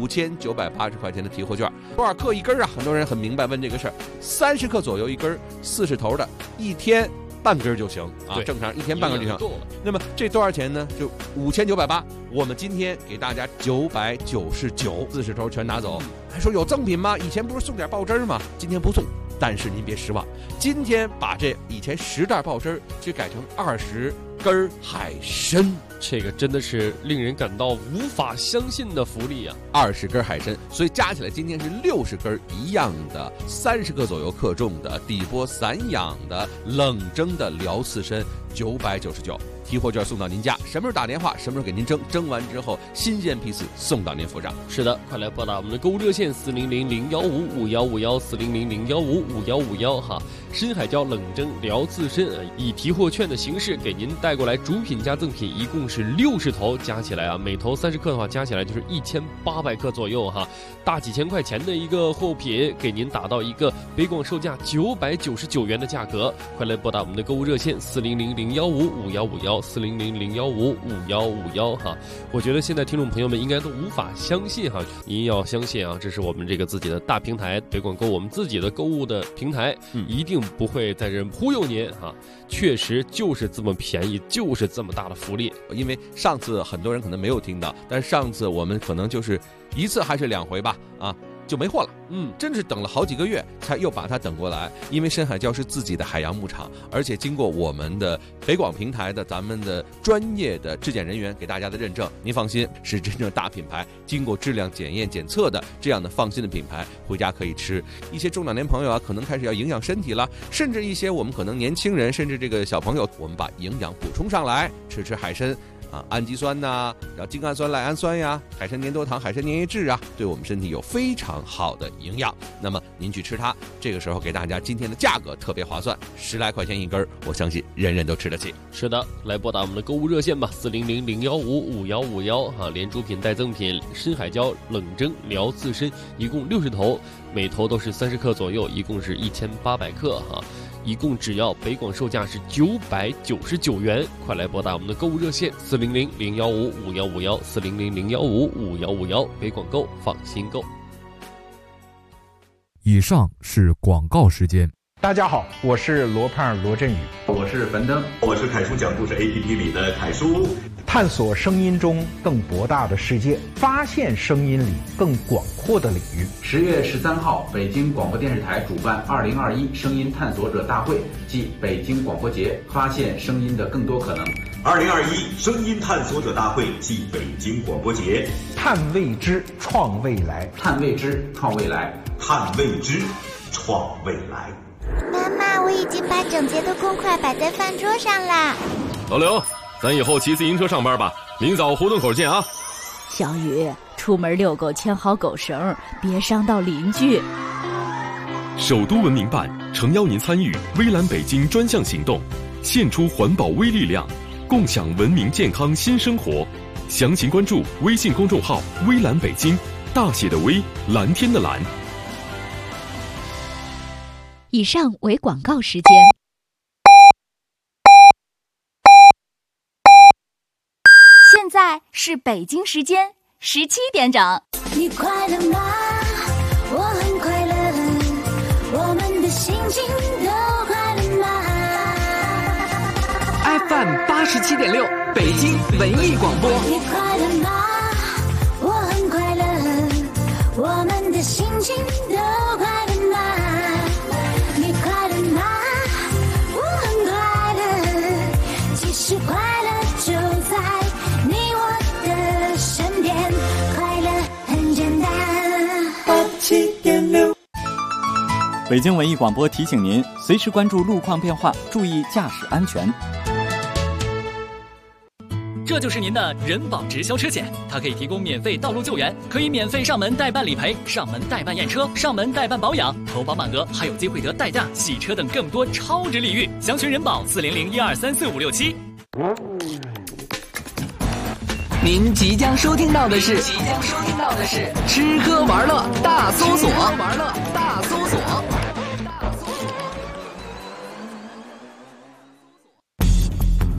5980块钱的提货券，多少克一根啊？很多人很明白问这个事儿，30克左右一根，40头的，一天半根就行啊，正常一天半根就行。那么这多少钱呢？就5980，我们今天给大家999，40头全拿走。还说有赠品吗？以前不是送点爆汁吗？今天不送。但是您别失望，今天把这以前10袋爆汁就改成20根海参， 这个真的是令人感到无法相信的福利啊 ！20根海参，所以加起来今天是60根一样的，30克左右克重的底波散养的冷蒸的辽刺参，999。提货券送到您家，什么时候打电话，什么时候给您蒸，蒸完之后新鲜批次送到您府上。 是的，快来拨打我们的购物热线400-015-5151，400-015-5151哈。深海椒冷蒸辽刺参以提货券的形式给您带过来，主品加赠品一共是60头，加起来啊，每头30克的话，加起来就是1800克左右哈，大几千块钱的一个货品，给您打到一个北广售价999元的价格。快来拨打我们的购物热线400-015-5151，400-015-5151哈。我觉得现在听众朋友们应该都无法相信哈，您要相信啊，这是我们这个自己的大平台北广购，我们自己的购物的平台，一定不会在这忽悠您哈，确实就是这么便宜，就是这么大的福利。 因为上次很多人可能没有听到，但是上次我们可能就是1次还是2回吧啊，就没货了。真是等了好几个月才又把它等过来。因为深海礁是自己的海洋牧场，而且经过我们的北广平台的咱们的专业的质检人员给大家的认证，您放心，是真正大品牌，经过质量检验检测的这样的放心的品牌，回家可以吃。一些中老年朋友啊，可能开始要营养身体了，甚至一些我们可能年轻人，甚至这个小朋友，我们把营养补充上来，吃海参。氨基酸呐，然后精氨酸、赖氨酸呀，海参粘多糖、海参粘液质啊，对我们身体有非常好的营养。那么您去吃它，这个时候给大家今天的价格特别划算，10来块钱一根，我相信人人都吃得起。 是的，来拨打我们的购物热线吧，400-015-5151哈，连主品带赠品，深海礁冷蒸辽刺参，一共60头，每头都是30克左右，一共是1800克哈。一共只要北广售价是999元，快来拨打我们的购物热线400-015-5151，400-015-5151，北广购，放心购。 以上是广告时间。 大家好，我是罗胖罗振宇， 我是樊登，我是凯叔讲故事 APP 里的凯叔。 探索声音中更博大的世界，发现声音里更广阔的领域。 10月13号，北京广播电视台主办2021声音探索者大会暨北京广播节，发现声音的更多可能。 2021声音探索者大会暨北京广播节， 探未知，创未来， 探未知，创未来， 探未知，创未来。 妈妈，我已经把整洁的公筷摆在饭桌上啦。 老刘，咱以后骑自行车上班吧， 明早胡同口见啊！ 小雨，出门遛狗牵好狗绳，别伤到邻居。 首都文明办诚邀您参与微蓝北京专项行动，献出环保微力量，共享文明健康新生活。详情关注微信公众号“微蓝北京”，大写的微，蓝天的蓝。 以上为广告时间。 现在是北京时间17点整。 你快乐吗？我很快乐，我们的心情都快乐吗 ？FM 87.6，北京文艺广播。 你快乐吗？我很快乐，我们的心情都快乐吗？你快乐吗？我很快乐，其实快乐就在你我的身边，快乐很简单。87.6。 北京文艺广播提醒您，随时关注路况变化，注意驾驶安全。 这就是您的人保直销车险，它可以提供免费道路救援，可以免费上门代办理赔、上门代办验车、上门代办保养，投保满额还有机会得代驾、洗车等更多超值礼遇。详询人保400-1234567。 您即将收听到的是吃喝玩乐大搜索。